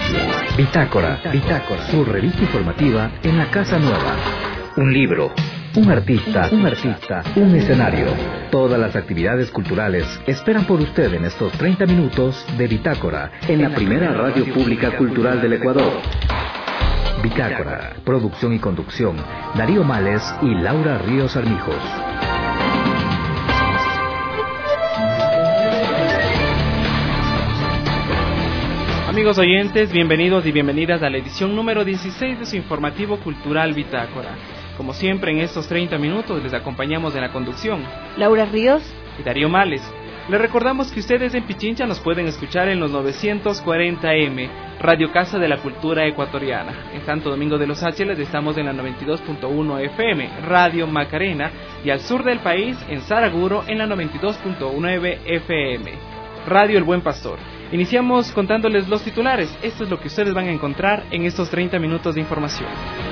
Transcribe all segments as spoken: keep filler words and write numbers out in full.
Bitácora, Bitácora, su revista informativa en la Casa Nueva. Un libro, un artista, un artista, un escenario. Todas las actividades culturales esperan por usted en estos treinta minutos de Bitácora, en la primera radio pública cultural del Ecuador. Bitácora, producción y conducción, Darío Males y Laura Ríos Armijos. Amigos oyentes, bienvenidos y bienvenidas a la edición número dieciséis de su informativo cultural Bitácora. Como siempre, en estos treinta minutos les acompañamos en la conducción Laura Ríos y Darío Males. Les recordamos que ustedes en Pichincha nos pueden escuchar en los novecientos cuarenta eme, Radio Casa de la Cultura Ecuatoriana. En Santo Domingo de los Ángeles estamos en la noventa y dos punto uno efe eme, Radio Macarena, y al sur del país, en Saraguro, en la noventa y dos punto nueve efe eme, Radio El Buen Pastor. Iniciamos contándoles los titulares. Esto es lo que ustedes van a encontrar en estos treinta minutos de información.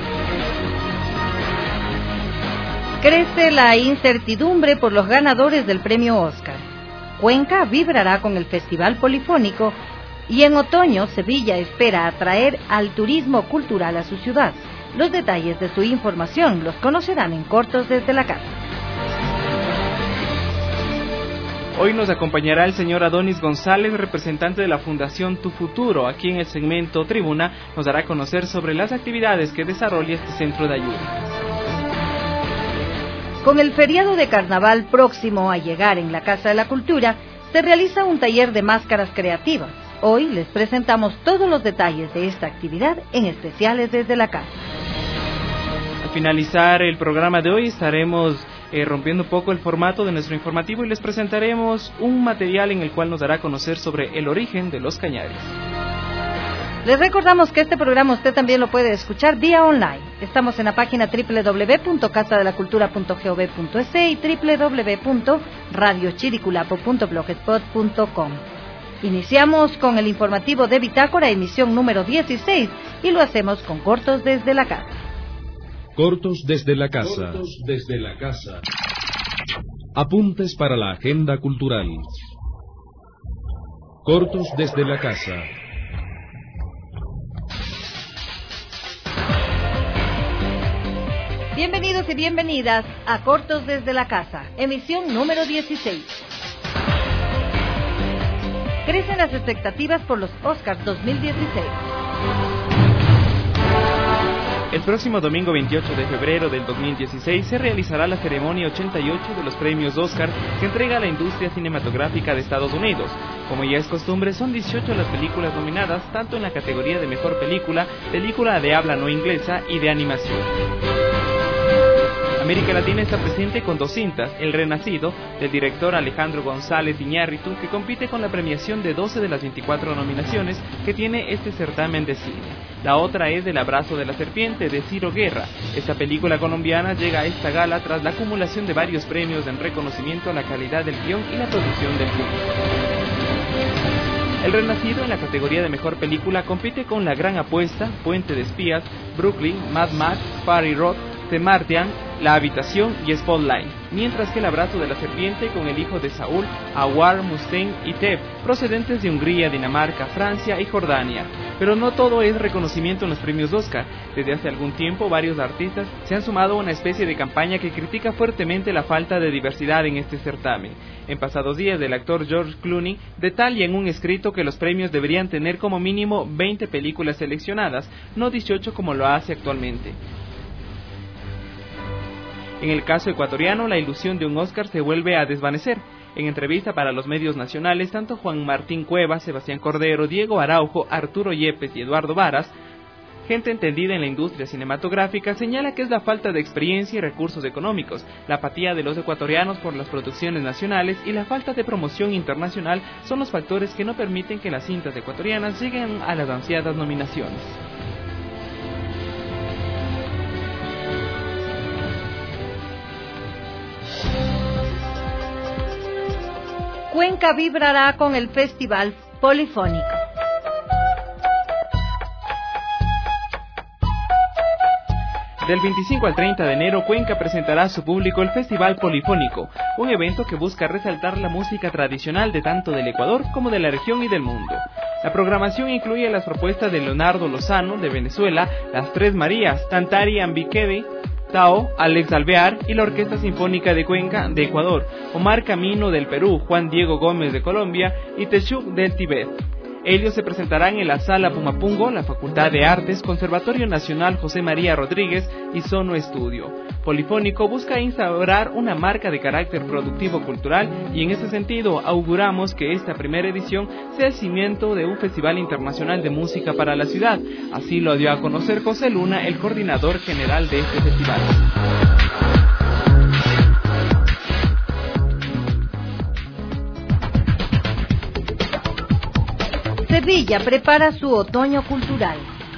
Crece la incertidumbre por los ganadores del premio Oscar. Cuenca vibrará con el Festival Polifónico y en otoño Sevilla espera atraer al turismo cultural a su ciudad. Los detalles de su información los conocerán en Cortos desde la Casa. Hoy nos acompañará el señor Adonis González, representante de la Fundación Tu Futuro. Aquí en el segmento Tribuna nos dará a conocer sobre las actividades que desarrolla este centro de ayuda. Con el feriado de carnaval próximo a llegar en la Casa de la Cultura, se realiza un taller de máscaras creativas. Hoy les presentamos todos los detalles de esta actividad en especiales desde la casa. Al finalizar el programa de hoy estaremos eh, rompiendo un poco el formato de nuestro informativo y les presentaremos un material en el cual nos dará a conocer sobre el origen de los cañares. Les recordamos que este programa usted también lo puede escuchar vía online. Estamos en la página doble u doble u doble u punto casa de la cultura punto gov punto es y doble u doble u doble u punto radio chiriculapo punto blogspot punto com. Iniciamos con el informativo de Bitácora, emisión número dieciséis, y lo hacemos con Cortos desde la Casa. Cortos desde la Casa. Cortos desde la Casa. Apuntes para la agenda cultural. Cortos desde la Casa. Bienvenidos y bienvenidas a Cortos desde la Casa, emisión número dieciséis. Crecen las expectativas por los Oscars dos mil dieciséis. El próximo domingo veintiocho de febrero del dos mil dieciséis se realizará la ceremonia ochenta y ocho de los premios Oscar que entrega a la industria cinematográfica de Estados Unidos. Como ya es costumbre, son dieciocho las películas nominadas, tanto en la categoría de Mejor Película, Película de Habla No Inglesa y de Animación. América Latina está presente con dos cintas: El Renacido, del director Alejandro González Iñárritu, que compite con la premiación de doce de las veinticuatro nominaciones que tiene este certamen de cine. La otra es El Abrazo de la Serpiente, de Ciro Guerra. Esta película colombiana llega a esta gala tras la acumulación de varios premios en reconocimiento a la calidad del guión y la producción del film. El Renacido, en la categoría de Mejor Película, compite con La Gran Apuesta, Puente de Espías, Brooklyn, Mad Max, Fury Road, The Martian, La Habitación y Spotlight, mientras que El Abrazo de la Serpiente con El Hijo de Saúl, Awar, Mustaine y Teb, procedentes de Hungría, Dinamarca, Francia y Jordania. Pero no todo es reconocimiento en los premios Oscar. Desde hace algún tiempo, varios artistas se han sumado a una especie de campaña que critica fuertemente la falta de diversidad en este certamen. En pasados días, el actor George Clooney detalla en un escrito que los premios deberían tener como mínimo veinte películas seleccionadas, no dieciocho como lo hace actualmente. En el caso ecuatoriano, la ilusión de un Oscar se vuelve a desvanecer. En entrevista para los medios nacionales, tanto Juan Martín Cuevas, Sebastián Cordero, Diego Araujo, Arturo Yepes y Eduardo Varas, gente entendida en la industria cinematográfica, señala que es la falta de experiencia y recursos económicos, la apatía de los ecuatorianos por las producciones nacionales y la falta de promoción internacional son los factores que no permiten que las cintas ecuatorianas lleguen a las ansiadas nominaciones. Cuenca vibrará con el Festival Polifónico. Del veinticinco al treinta de enero, Cuenca presentará a su público el Festival Polifónico, un evento que busca resaltar la música tradicional de tanto del Ecuador como de la región y del mundo. La programación incluye las propuestas de Leonardo Lozano, de Venezuela, Las Tres Marías, Tantari Ambiquevi, Tao, Alex Alvear y la Orquesta Sinfónica de Cuenca de Ecuador, Omar Camino del Perú, Juan Diego Gómez de Colombia y Techuk del Tíbet. Ellos se presentarán en la Sala Pumapungo, la Facultad de Artes, Conservatorio Nacional José María Rodríguez y Sono Estudio. Polifónico busca instaurar una marca de carácter productivo cultural y en ese sentido auguramos que esta primera edición sea el cimiento de un festival internacional de música para la ciudad. Así lo dio a conocer José Luna, el coordinador general de este festival. Sevilla prepara su otoño cultural.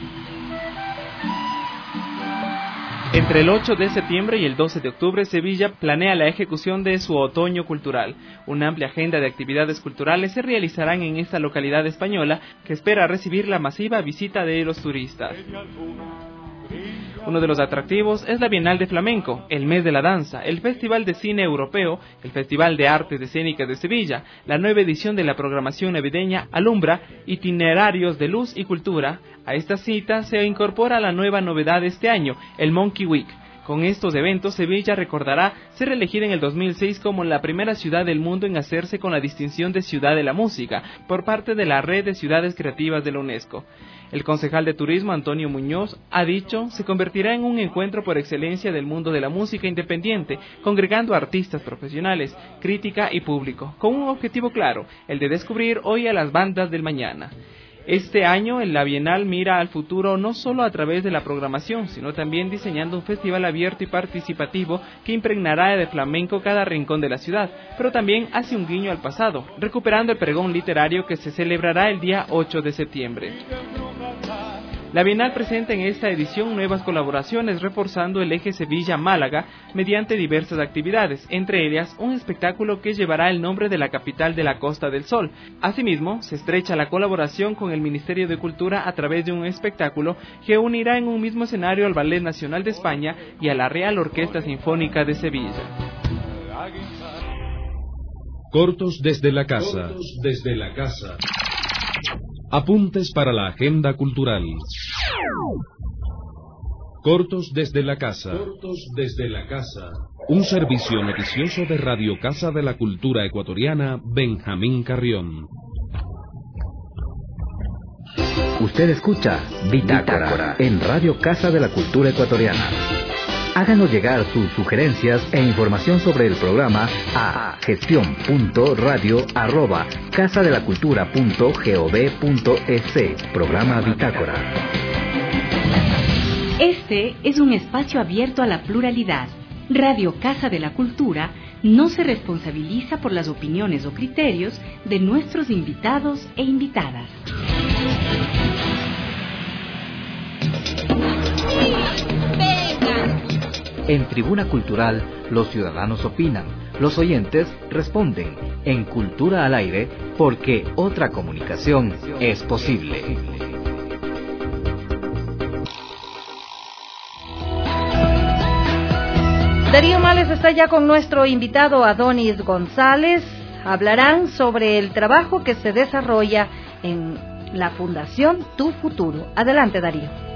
Entre el ocho de septiembre y el doce de octubre, Sevilla planea la ejecución de su otoño cultural. Una amplia agenda de actividades culturales se realizarán en esta localidad española que espera recibir la masiva visita de los turistas. Uno de los atractivos es la Bienal de Flamenco, el Mes de la Danza, el Festival de Cine Europeo, el Festival de Artes Escénicas de Sevilla, la nueva edición de la programación navideña Alumbra, itinerarios de luz y cultura. A esta cita se incorpora la nueva novedad de este año, el Monkey Week. Con estos eventos, Sevilla recordará ser elegida en el dos mil seis como la primera ciudad del mundo en hacerse con la distinción de Ciudad de la Música por parte de la Red de Ciudades Creativas de la UNESCO. El concejal de Turismo, Antonio Muñoz, ha dicho, se convertirá en un encuentro por excelencia del mundo de la música independiente, congregando artistas profesionales, crítica y público, con un objetivo claro, el de descubrir hoy a las bandas del mañana. Este año, la Bienal mira al futuro no solo a través de la programación, sino también diseñando un festival abierto y participativo que impregnará de flamenco cada rincón de la ciudad, pero también hace un guiño al pasado, recuperando el pregón literario que se celebrará el día ocho de septiembre. La Bienal presenta en esta edición nuevas colaboraciones reforzando el eje Sevilla-Málaga mediante diversas actividades, entre ellas un espectáculo que llevará el nombre de la capital de la Costa del Sol. Asimismo, se estrecha la colaboración con el Ministerio de Cultura a través de un espectáculo que unirá en un mismo escenario al Ballet Nacional de España y a la Real Orquesta Sinfónica de Sevilla. Cortos desde la casa. Cortos desde la casa. Apuntes para la agenda cultural. Cortos desde la casa. Cortos desde la casa. Un servicio noticioso de Radio Casa de la Cultura Ecuatoriana, Benjamín Carrión. Usted escucha Bitácora en Radio Casa de la Cultura Ecuatoriana. Háganos llegar sus sugerencias e información sobre el programa a gestión punto radio arroba casa de la cultura punto gov punto es. Programa Bitácora. Este es un espacio abierto a la pluralidad. Radio Casa de la Cultura no se responsabiliza por las opiniones o criterios de nuestros invitados e invitadas. En Tribuna Cultural, los ciudadanos opinan, los oyentes responden. En Cultura al Aire, porque otra comunicación es posible. Darío Males está ya con nuestro invitado Adonis González. Hablarán sobre el trabajo que se desarrolla en la Fundación Tu Futuro. Adelante, Darío.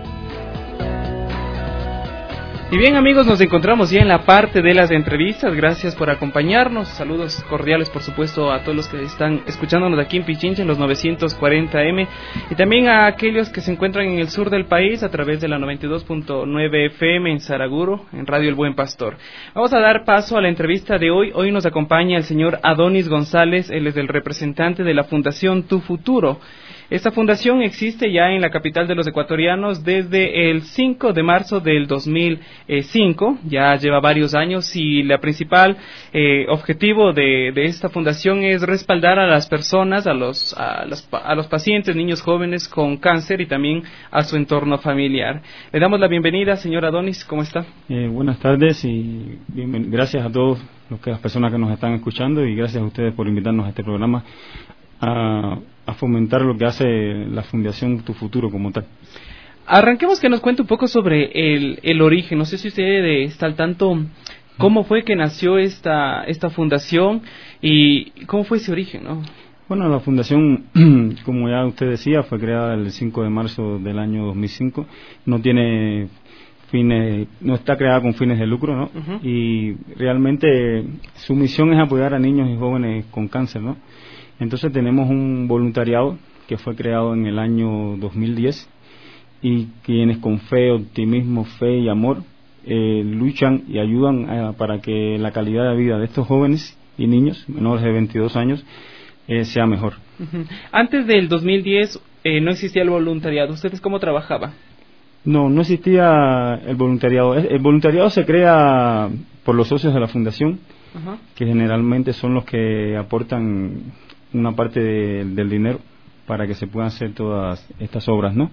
Y bien, amigos, nos encontramos ya en la parte de las entrevistas. Gracias por acompañarnos. Saludos cordiales, por supuesto, a todos los que están escuchándonos aquí en Pichincha en los novecientos cuarenta eme y también a aquellos que se encuentran en el sur del país a través de la noventa y dos punto nueve efe eme en Saraguro, en Radio El Buen Pastor. Vamos a dar paso a la entrevista de hoy. Hoy nos acompaña el señor Adonis González. Él es el representante de la Fundación Tu Futuro. Esta fundación existe ya en la capital de los ecuatorianos desde el cinco de marzo del dos mil cinco, ya lleva varios años, y la principal eh, objetivo de, de esta fundación es respaldar a las personas, a los, a, los, a los pacientes, niños jóvenes con cáncer y también a su entorno familiar. Le damos la bienvenida, señor Adonis, ¿cómo está? Eh, buenas tardes y bien, gracias a todos los que, las personas que nos están escuchando y gracias a ustedes por invitarnos a este programa a, a fomentar lo que hace la Fundación Tu Futuro como tal. Arranquemos que nos cuente un poco sobre el, el origen. No sé si usted está al tanto cómo fue que nació esta esta fundación y cómo fue ese origen, ¿no? Bueno, la fundación, como ya usted decía, fue creada el cinco de marzo del año dos mil cinco. No tiene fines, no está creada con fines de lucro, ¿no? Uh-huh. Y realmente su misión es apoyar a niños y jóvenes con cáncer, ¿no? Entonces tenemos un voluntariado que fue creado en el año dos mil diez y quienes con fe, optimismo, fe y amor eh, luchan y ayudan a, para que la calidad de vida de estos jóvenes y niños menores de veintidós años eh, sea mejor. Uh-huh. Antes del dos mil diez eh, no existía el voluntariado. ¿Ustedes cómo trabajaban? No, no existía el voluntariado. El voluntariado se crea por los socios de la fundación, uh-huh. que generalmente son los que aportan una parte de, del dinero para que se puedan hacer todas estas obras, ¿no?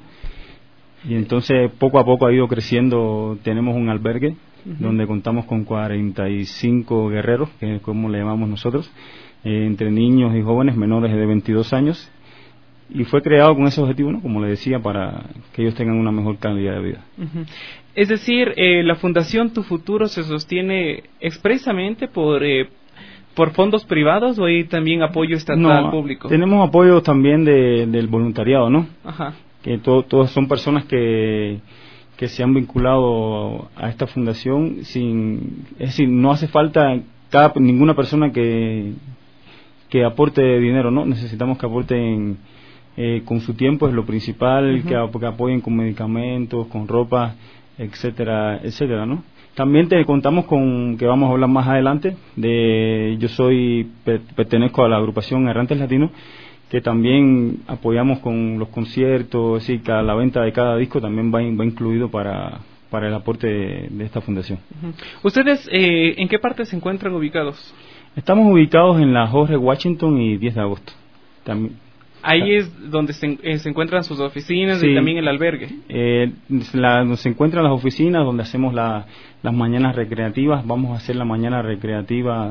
Y entonces poco a poco ha ido creciendo. Tenemos un albergue uh-huh. donde contamos con cuarenta y cinco guerreros, que es como le llamamos nosotros, eh, entre niños y jóvenes menores de veintidós años, y fue creado con ese objetivo, ¿no? Como le decía, para que ellos tengan una mejor calidad de vida. Uh-huh. Es decir, eh, la Fundación Tu Futuro se sostiene expresamente por eh, por fondos privados, o hay también apoyo estatal no, público. Tenemos apoyo también de, del voluntariado, ¿no? Ajá. Que to, todas son personas que que se han vinculado a esta fundación sin, es decir, no hace falta cada ninguna persona que que aporte dinero, ¿no? Necesitamos que aporten eh, con su tiempo, es lo principal, uh-huh. que, que apoyen con medicamentos, con ropa, etcétera, etcétera, ¿no? También te contamos con, que vamos a hablar más adelante, de yo soy, pertenezco a la agrupación Errantes Latinos, que también apoyamos con los conciertos, es decir, que la venta de cada disco también va, va incluido para, para el aporte de, de esta fundación. Uh-huh. ¿Ustedes eh, en qué parte se encuentran ubicados? Estamos ubicados en la Jorge Washington y diez de agosto. También. Ahí es donde se, eh, se encuentran sus oficinas, sí, y también el albergue. Eh, la, donde se encuentran las oficinas, donde hacemos la, las mañanas recreativas. Vamos a hacer la mañana recreativa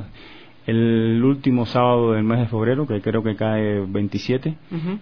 el último sábado del mes de febrero, que creo que cae veintisiete, uh-huh.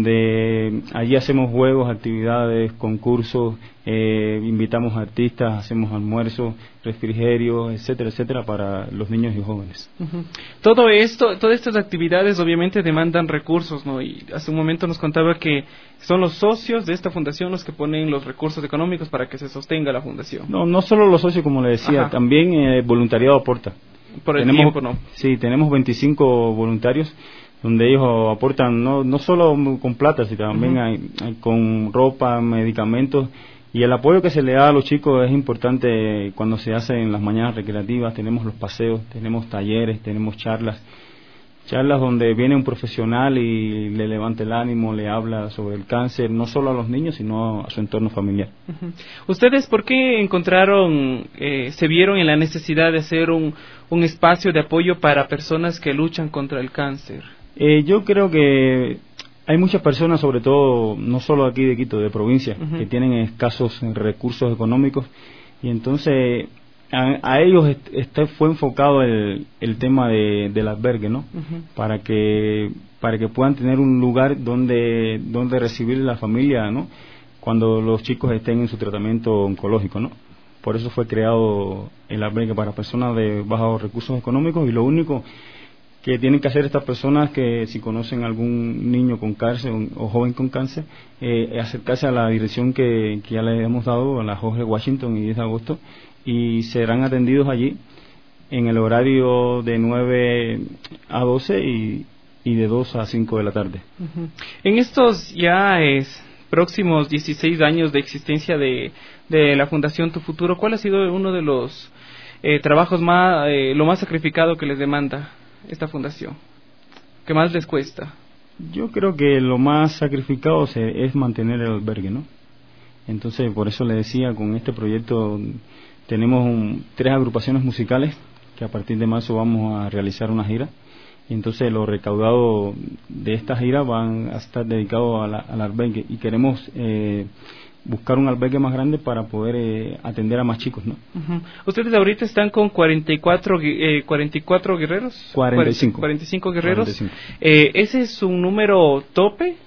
donde allí hacemos juegos, actividades, concursos, eh, invitamos a artistas, hacemos almuerzos, refrigerios, etcétera, etcétera, para los niños y jóvenes. Uh-huh. Todo esto, todas estas actividades obviamente demandan recursos, ¿no? Y hace un momento nos contaba que son los socios de esta fundación los que ponen los recursos económicos para que se sostenga la fundación. No, no solo los socios, como le decía, Ajá. también el eh, voluntariado aporta. Por el tenemos, tiempo, ¿no? Sí, tenemos veinticinco voluntarios donde ellos aportan no no solo con plata, sino también uh-huh. hay, hay con ropa, medicamentos, y el apoyo que se le da a los chicos es importante cuando se hace en las mañanas recreativas. Tenemos los paseos, tenemos talleres, tenemos charlas, charlas donde viene un profesional y le levanta el ánimo, le habla sobre el cáncer, no solo a los niños, sino a su entorno familiar. Uh-huh. ¿Ustedes por qué encontraron, eh, se vieron en la necesidad de hacer un, un espacio de apoyo para personas que luchan contra el cáncer? Eh, yo creo que hay muchas personas, sobre todo, no solo aquí de Quito, de provincia, uh-huh. que tienen escasos recursos económicos, y entonces A, a ellos este fue enfocado el, el tema de, del albergue, ¿no? Uh-huh. Para que para que puedan tener un lugar donde donde recibir la familia, ¿no? Cuando los chicos estén en su tratamiento oncológico, ¿no? Por eso fue creado el albergue para personas de bajos recursos económicos, y lo único que tienen que hacer estas personas, que si conocen algún niño con cáncer o joven con cáncer, eh, acercarse a la dirección que, que ya les hemos dado, a la Jorge Washington y diez de agosto, y serán atendidos allí en el horario de nueve a doce y, y de dos a cinco de la tarde. Uh-huh. En estos ya es, próximos dieciséis años de existencia de, de la Fundación Tu Futuro, ¿cuál ha sido uno de los eh, trabajos más, eh, lo más sacrificado que les demanda esta fundación? ¿Qué más les cuesta? Yo creo que lo más sacrificado se, es mantener el albergue, ¿no? Entonces, por eso le decía, con este proyecto tenemos un, tres agrupaciones musicales que a partir de marzo vamos a realizar una gira, y entonces lo recaudado de esta gira van a estar dedicados a la, al albergue, y queremos eh, buscar un albergue más grande para poder eh, atender a más chicos, ¿no? Uh-huh. ¿Ustedes ahorita están con cuarenta y cuatro, eh, cuarenta y cuatro guerreros? cuarenta y cinco. cuarenta y cinco guerreros. cuarenta y cinco. Eh, ¿Ese es un número tope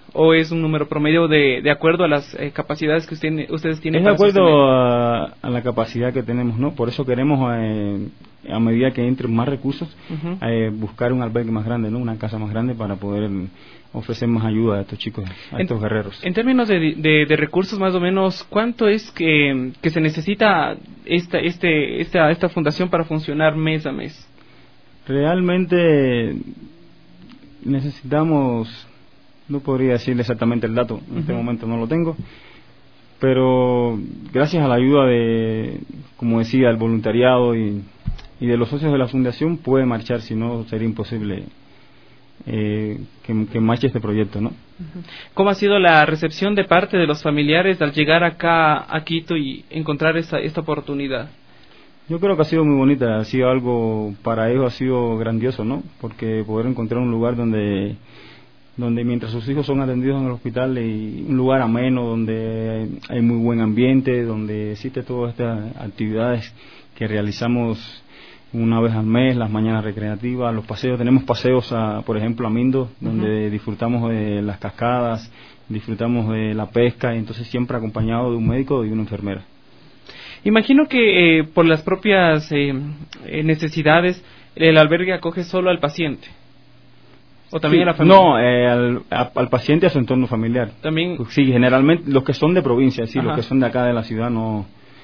¿O es un número promedio de, de acuerdo a las eh, capacidades que usted, ustedes tienen? Es de acuerdo a, a la capacidad que tenemos, ¿no? Por eso queremos, eh, a medida que entren más recursos, uh-huh. eh, buscar un albergue más grande, ¿no? Una casa más grande para poder ofrecer más ayuda a estos chicos, a en, estos guerreros. En términos de, de, de recursos, más o menos, ¿cuánto es que, que se necesita esta, este, esta, esta fundación para funcionar mes a mes? Realmente necesitamos, no podría decirle exactamente el dato, en uh-huh. este momento no lo tengo, pero gracias a la ayuda de, como decía, del voluntariado y, y de los socios de la fundación puede marchar, si no sería imposible eh, que, que marche este proyecto, ¿no? Uh-huh. ¿Cómo ha sido la recepción de parte de los familiares al llegar acá a Quito y encontrar esta, esta oportunidad? Yo creo que ha sido muy bonita, ha sido algo, para ellos ha sido grandioso, ¿no? Porque poder encontrar un lugar donde donde mientras sus hijos son atendidos en el hospital, y un lugar ameno, donde hay, hay muy buen ambiente, donde existe todas estas actividades que realizamos una vez al mes, las mañanas recreativas, los paseos, tenemos paseos, a, por ejemplo, a Mindo, donde uh-huh. disfrutamos de las cascadas, disfrutamos de la pesca, y entonces siempre acompañado de un médico y de una enfermera. Imagino que eh, por las propias eh, necesidades, el albergue acoge solo al paciente. ¿O también sí, a la familia? No, eh, al, a, al paciente y a su entorno familiar. También. Sí, generalmente los que son de provincia, sí, Ajá. los que son de acá de la ciudad no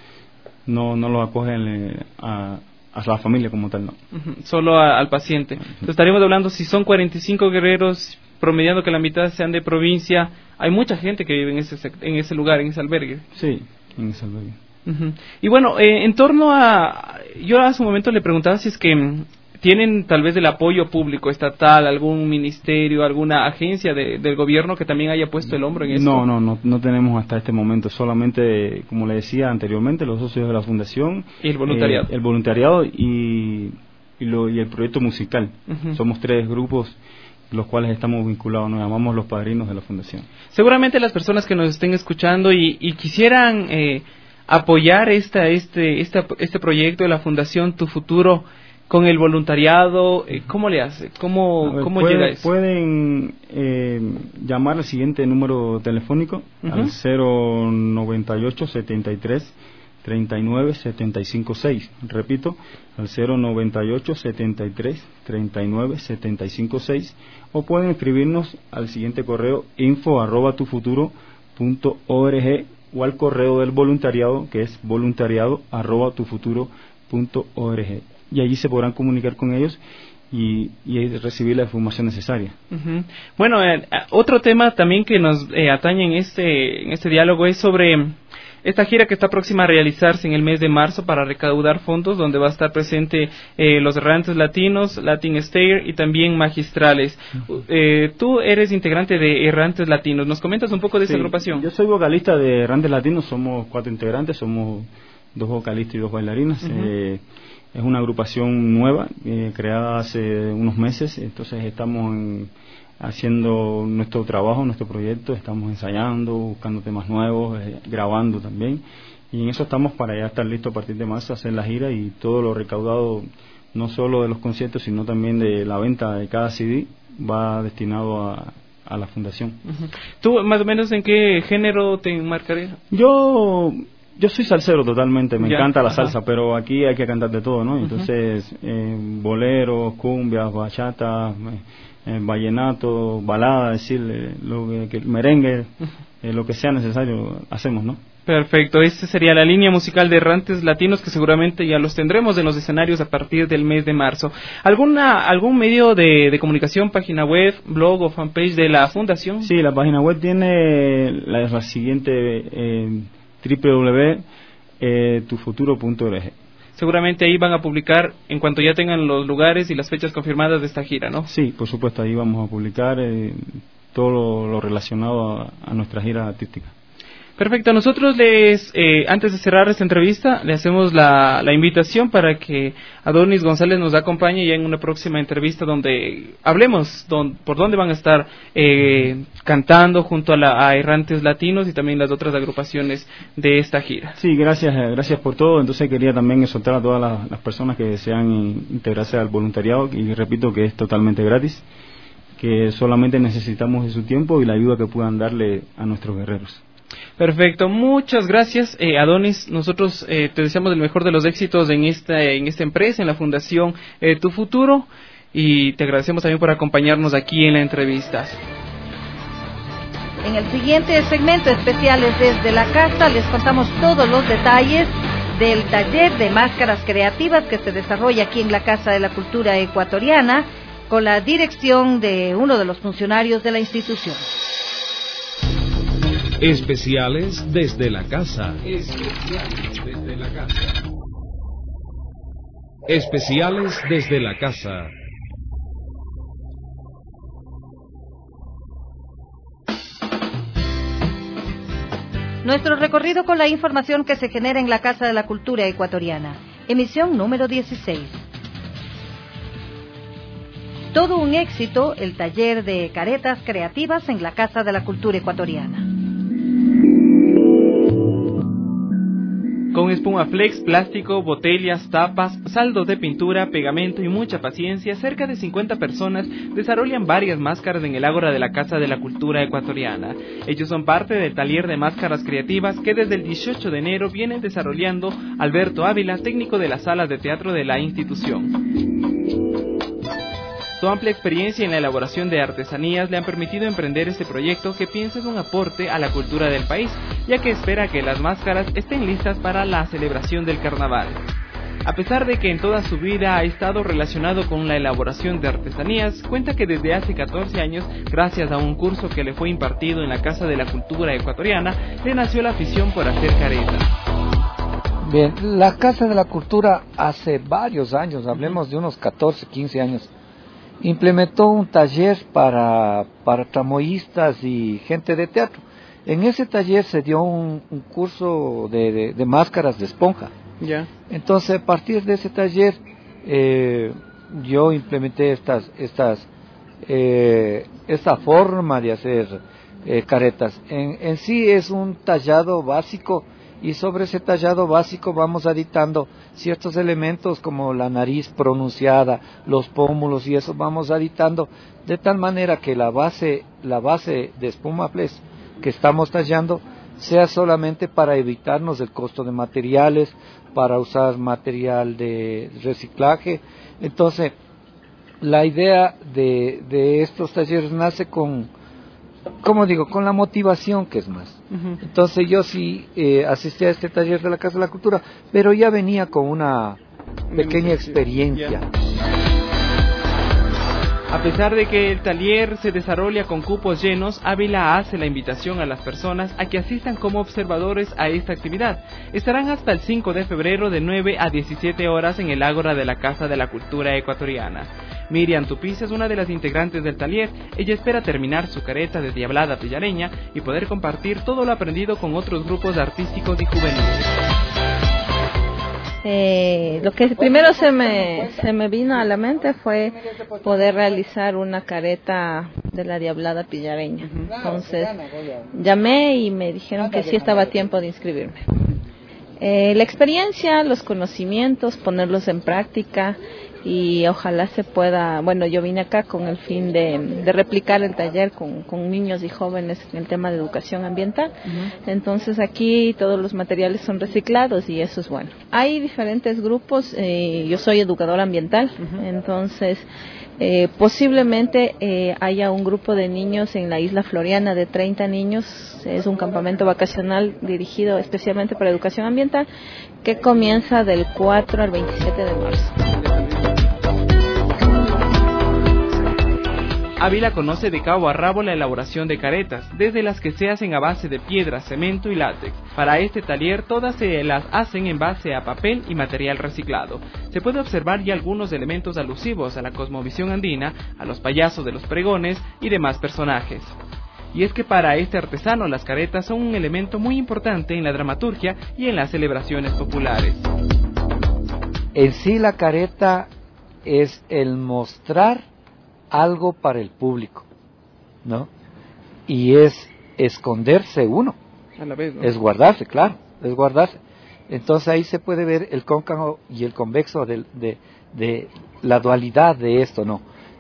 no no los acogen eh, a, a la familia como tal, no. Uh-huh. Solo a, al paciente. Uh-huh. Entonces estaríamos hablando, si son cuarenta y cinco guerreros, promediando que la mitad sean de provincia, hay mucha gente que vive en ese en ese lugar, en ese albergue. Sí, en ese albergue. Uh-huh. Y bueno, eh, en torno a, yo hace un momento le preguntaba si es que tienen tal vez el apoyo público, estatal, algún ministerio, alguna agencia de, del gobierno que también haya puesto el hombro en esto. No, no, no, no tenemos hasta este momento, solamente, como le decía anteriormente, los socios de la fundación. Y el voluntariado. Eh, el voluntariado y, y, lo, y el proyecto musical. Uh-huh. Somos tres grupos los cuales estamos vinculados, nos llamamos los padrinos de la fundación. Seguramente las personas que nos estén escuchando y, y quisieran eh, apoyar esta, este, esta, este proyecto de la Fundación Tu Futuro con el voluntariado, eh, ¿cómo le hace? ¿Cómo, ver, cómo puede, llega eso? Pueden eh, llamar al siguiente número telefónico, uh-huh. al cero noventa y ocho, setenta y tres, treinta y nueve, setenta y cinco seis. Repito, al cero noventa y ocho, setenta y tres, treinta y nueve, setenta y cinco seis. O pueden escribirnos al siguiente correo, info arroba tufuturo punto org, o al correo del voluntariado, que es voluntariado arroba tufuturo punto org. Y allí se podrán comunicar con ellos y, y recibir la información necesaria. Uh-huh. Bueno, eh, otro tema también que nos eh, atañe en este, en este diálogo es sobre esta gira que está próxima a realizarse en el mes de marzo para recaudar fondos, donde va a estar presente eh, los errantes latinos, Latin Stair y también magistrales. Uh-huh. Eh, tú eres integrante de Errantes Latinos. ¿Nos comentas un poco de sí, esa agrupación? Yo soy vocalista de Errantes Latinos, somos cuatro integrantes, somos dos vocalistas y dos bailarinas. Uh-huh. eh, Es una agrupación nueva, eh, creada hace unos meses, entonces estamos en, haciendo nuestro trabajo, nuestro proyecto, estamos ensayando, buscando temas nuevos, eh, grabando también, y en eso estamos para ya estar listos a partir de marzo a hacer la gira, y todo lo recaudado, no solo de los conciertos, sino también de la venta de cada C D, va destinado a, a la fundación. Uh-huh. ¿Tú más o menos en qué género te enmarcarías? Yo... Yo soy salsero totalmente, me ya, encanta la ajá. salsa, pero aquí hay que cantar de todo, ¿no? Entonces, uh-huh. eh, boleros, cumbias, bachata, eh, vallenato, balada, decir, eh, lo que, que merengue, eh, lo que sea necesario, hacemos, ¿no? Perfecto, esta sería la línea musical de Errantes Latinos, que seguramente ya los tendremos en los escenarios a partir del mes de marzo. ¿Alguna algún medio de, de comunicación, página web, blog o fanpage de la fundación? Sí, la página web tiene la, la siguiente... Eh, doble u doble u doble u punto tufuturo punto org. Seguramente ahí van a publicar en cuanto ya tengan los lugares y las fechas confirmadas de esta gira, ¿no? Sí, por supuesto, ahí vamos a publicar eh, todo lo, lo relacionado a, a nuestra gira artística. Perfecto, nosotros les, eh, antes de cerrar esta entrevista, le hacemos la, la invitación para que Adonis González nos acompañe ya en una próxima entrevista donde hablemos don, por dónde van a estar eh, cantando junto a, la, a Errantes Latinos y también las otras agrupaciones de esta gira. Sí, gracias, gracias por todo. Entonces quería también exhortar a todas las, las personas que desean integrarse al voluntariado, y repito que es totalmente gratis. que solamente necesitamos de su tiempo y la ayuda que puedan darle a nuestros guerreros. Perfecto, muchas gracias, eh, Adonis. Nosotros eh, te deseamos el mejor de los éxitos en esta, en esta empresa, en la Fundación eh, Tu Futuro, y te agradecemos también por acompañarnos aquí en la entrevista. En el siguiente segmento, especiales desde la casa, les contamos todos los detalles del taller de máscaras creativas que se desarrolla aquí en la Casa de la Cultura Ecuatoriana, con la dirección de uno de los funcionarios de la institución. Especiales desde la casa. Especiales desde la casa. Especiales desde la casa. Nuestro recorrido con la información que se genera en la Casa de la Cultura Ecuatoriana. Emisión número dieciséis. Todo un éxito el taller de caretas creativas en la Casa de la Cultura Ecuatoriana. Con espumaflex, plástico, botellas, tapas, saldos de pintura, pegamento y mucha paciencia, cerca de cincuenta personas desarrollan varias máscaras en el ágora de la Casa de la Cultura Ecuatoriana. Ellos son parte del taller de máscaras creativas que desde el dieciocho de enero vienen desarrollando Alberto Ávila, técnico de las salas de teatro de la institución. Su amplia experiencia en la elaboración de artesanías le han permitido emprender este proyecto que piensa en un aporte a la cultura del país, ya que espera que las máscaras estén listas para la celebración del carnaval. A pesar de que en toda su vida ha estado relacionado con la elaboración de artesanías, cuenta que desde hace catorce años, gracias a un curso que le fue impartido en la Casa de la Cultura Ecuatoriana, le nació la afición por hacer caretas. Bien, la Casa de la Cultura hace varios años, hablemos de unos catorce, quince años, implementó un taller para, para tramoyistas y gente de teatro. En ese taller se dio un, un curso de, de, de máscaras de esponja. Ya. Entonces, a partir de ese taller, eh, yo implementé estas, estas, eh, esta forma de hacer eh, caretas. En, en sí es un tallado básico, y sobre ese tallado básico vamos aditando ciertos elementos como la nariz pronunciada, los pómulos, y eso vamos aditando de tal manera que la base, la base de espumaflex que estamos tallando sea solamente para evitarnos el costo de materiales, para usar material de reciclaje. Entonces, la idea de, de estos talleres nace con, como digo, con la motivación que es más. Uh-huh. Entonces yo sí eh, asistí a este taller de la Casa de la Cultura, pero ya venía con una pequeña experiencia. Yeah. A pesar de que el taller se desarrolla con cupos llenos, Ávila hace la invitación a las personas a que asistan como observadores a esta actividad. Estarán hasta el cinco de febrero de nueve a diecisiete horas en el ágora de la Casa de la Cultura Ecuatoriana. Miriam Tupiz es una de las integrantes del taller. Ella espera terminar su careta de diablada pillareña y poder compartir todo lo aprendido con otros grupos artísticos y juveniles. Eh, lo que primero se me, se me vino a la mente fue poder realizar una careta de la diablada pillareña. Entonces llamé y me dijeron que sí estaba a tiempo de inscribirme. Eh, la experiencia, los conocimientos, ponerlos en práctica, y ojalá se pueda, bueno, yo vine acá con el fin de, de replicar el taller con, con niños y jóvenes en el tema de educación ambiental. Uh-huh. Entonces aquí todos los materiales son reciclados y eso es bueno. Hay diferentes grupos, eh, yo soy educadora ambiental, uh-huh. entonces eh, posiblemente eh, haya un grupo de niños en la isla Floriana de treinta niños, es un campamento vacacional dirigido especialmente para educación ambiental, que comienza del cuatro al veintisiete de marzo. Ávila conoce de cabo a rabo la elaboración de caretas, desde las que se hacen a base de piedra, cemento y látex. Para este taller todas se las hacen en base a papel y material reciclado. Se puede observar ya algunos elementos alusivos a la cosmovisión andina, a los payasos de los pregones y demás personajes. Y es que para este artesano las caretas son un elemento muy importante en la dramaturgia y en las celebraciones populares. En sí la careta es el mostrar algo para el público, ¿no? Y es esconderse uno, a la vez, ¿no? Es guardarse, claro, es guardarse. Entonces ahí se puede ver el cóncavo y el convexo de, de, de la dualidad de esto, ¿no?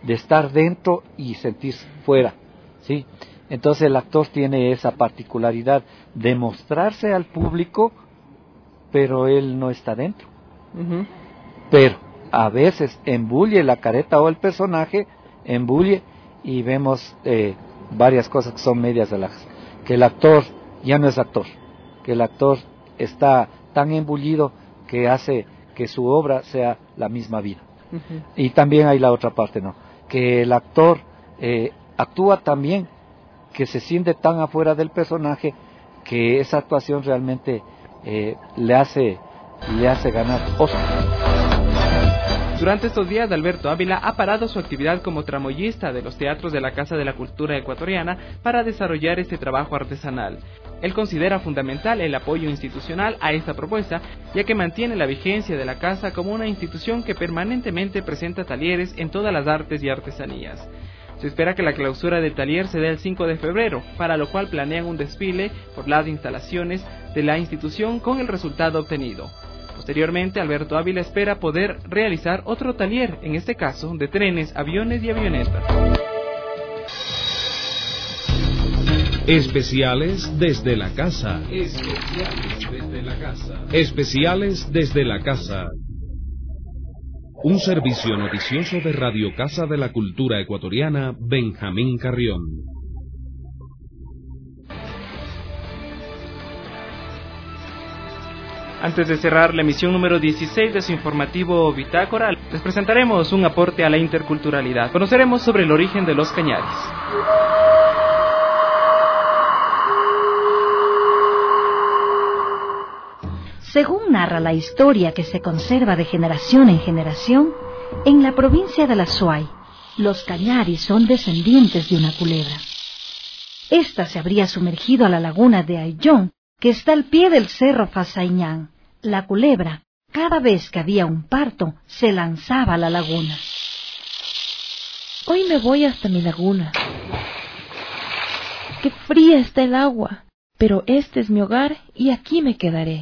de estar dentro y sentirse fuera, ¿sí? Entonces el actor tiene esa particularidad de mostrarse al público, pero él no está dentro. Uh-huh. Pero a veces embulle la careta o el personaje, embulle, y vemos eh, varias cosas que son medias de las que el actor ya no es actor, que el actor está tan embullido que hace que su obra sea la misma vida. Uh-huh. Y también hay la otra parte, ¿no? Que el actor eh, actúa también, que se siente tan afuera del personaje que esa actuación realmente eh, le hace le hace ganar Oscar. Durante estos días, Alberto Ávila ha parado su actividad como tramoyista de los teatros de la Casa de la Cultura Ecuatoriana para desarrollar este trabajo artesanal. Él considera fundamental el apoyo institucional a esta propuesta, ya que mantiene la vigencia de la Casa como una institución que permanentemente presenta talleres en todas las artes y artesanías. Se espera que la clausura del taller se dé el cinco de febrero, para lo cual planean un desfile por las instalaciones de la institución con el resultado obtenido. Posteriormente, Alberto Ávila espera poder realizar otro taller, en este caso de trenes, aviones y avionetas. Especiales desde la casa. Especiales desde la casa. Especiales desde la casa. Un servicio noticioso de Radio Casa de la Cultura Ecuatoriana, Benjamín Carrión. Antes de cerrar la emisión número dieciséis de su informativo Bitácora, les presentaremos un aporte a la interculturalidad. Conoceremos sobre el origen de los cañaris. Según narra la historia que se conserva de generación en generación, en la provincia de la Azuay, los cañaris son descendientes de una culebra. Esta se habría sumergido a la laguna de Ayllón, que está al pie del cerro Fasaiñán. La culebra, cada vez que había un parto, se lanzaba a la laguna. Hoy me voy hasta mi laguna. Qué fría está el agua, pero este es mi hogar y aquí me quedaré.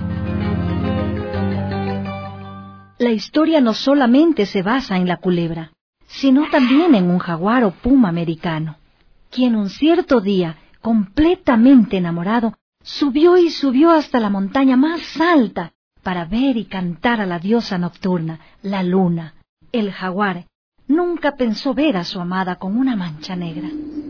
La historia no solamente se basa en la culebra, sino también en un jaguar o puma americano, quien un cierto día, completamente enamorado, subió y subió hasta la montaña más alta para ver y cantar a la diosa nocturna, la luna. El jaguar nunca pensó ver a su amada con una mancha negra.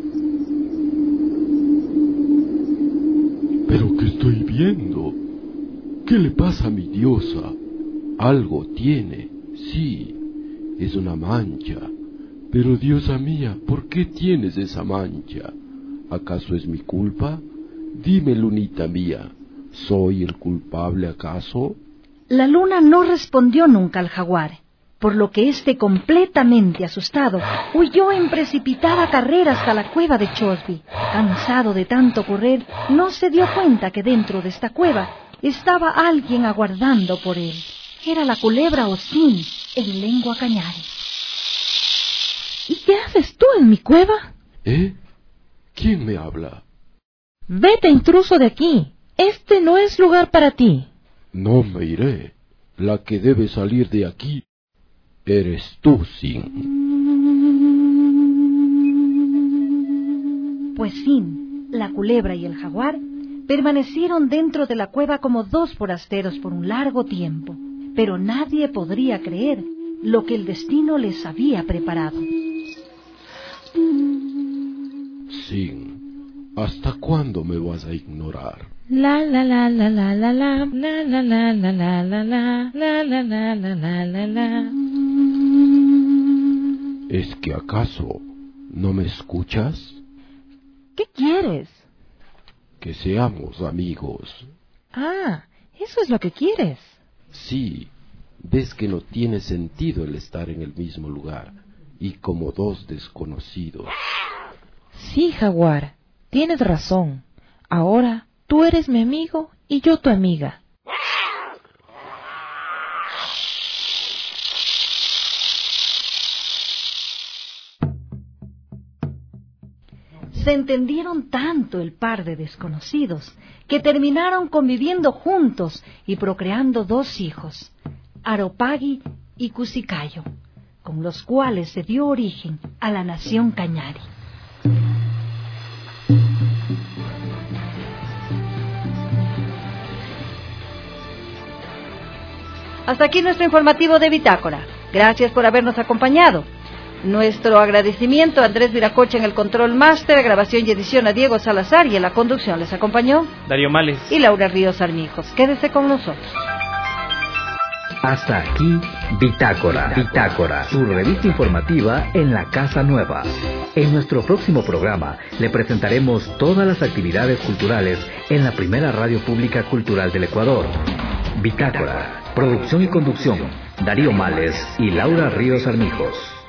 ¿Pero qué estoy viendo? ¿Qué le pasa a mi diosa? Algo tiene, sí, es una mancha. Pero diosa mía, ¿por qué tienes esa mancha? ¿Acaso es mi culpa? Dime, lunita mía, ¿soy el culpable acaso? La luna no respondió nunca al jaguar, por lo que éste, completamente asustado, huyó en precipitada carrera hasta la cueva de Chosby. Cansado de tanto correr, no se dio cuenta que dentro de esta cueva estaba alguien aguardando por él. Era la culebra Osín, en lengua cañari. ¿Y qué haces tú en mi cueva? ¿Eh? ¿Quién me habla? Vete, intruso, de aquí. Este no es lugar para ti. No me iré. La que debe salir de aquí eres tú, Sin. Pues Sin, la culebra y el jaguar permanecieron dentro de la cueva como dos forasteros por un largo tiempo, pero nadie podría creer lo que el destino les había preparado. Sin. ¿Hasta cuándo me vas a ignorar? La la la la la la la la la la la la la la la la la la la la. ¿Es que acaso no me escuchas? ¿Qué quieres? Que seamos amigos. Ah, eso es lo que quieres. Sí, ves que no tiene sentido el estar en el mismo lugar y como dos desconocidos. Sí, jaguar. Tienes razón. Ahora tú eres mi amigo y yo tu amiga. Se entendieron tanto el par de desconocidos que terminaron conviviendo juntos y procreando dos hijos, Aropagui y Cusicayo. con los cuales se dio origen a la nación Cañari. Hasta aquí nuestro informativo de Bitácora. Gracias por habernos acompañado. Nuestro agradecimiento a Andrés Viracocha en el control máster, grabación y edición a Diego Salazar, y en la conducción les acompañó Darío Males y Laura Ríos Armijos. Quédese con nosotros. Hasta aquí Bitácora, Bitácora, su revista informativa en la Casa Nueva. En nuestro próximo programa le presentaremos todas las actividades culturales en la primera radio pública cultural del Ecuador. Bitácora, producción y conducción, Darío Males y Laura Ríos Armijos.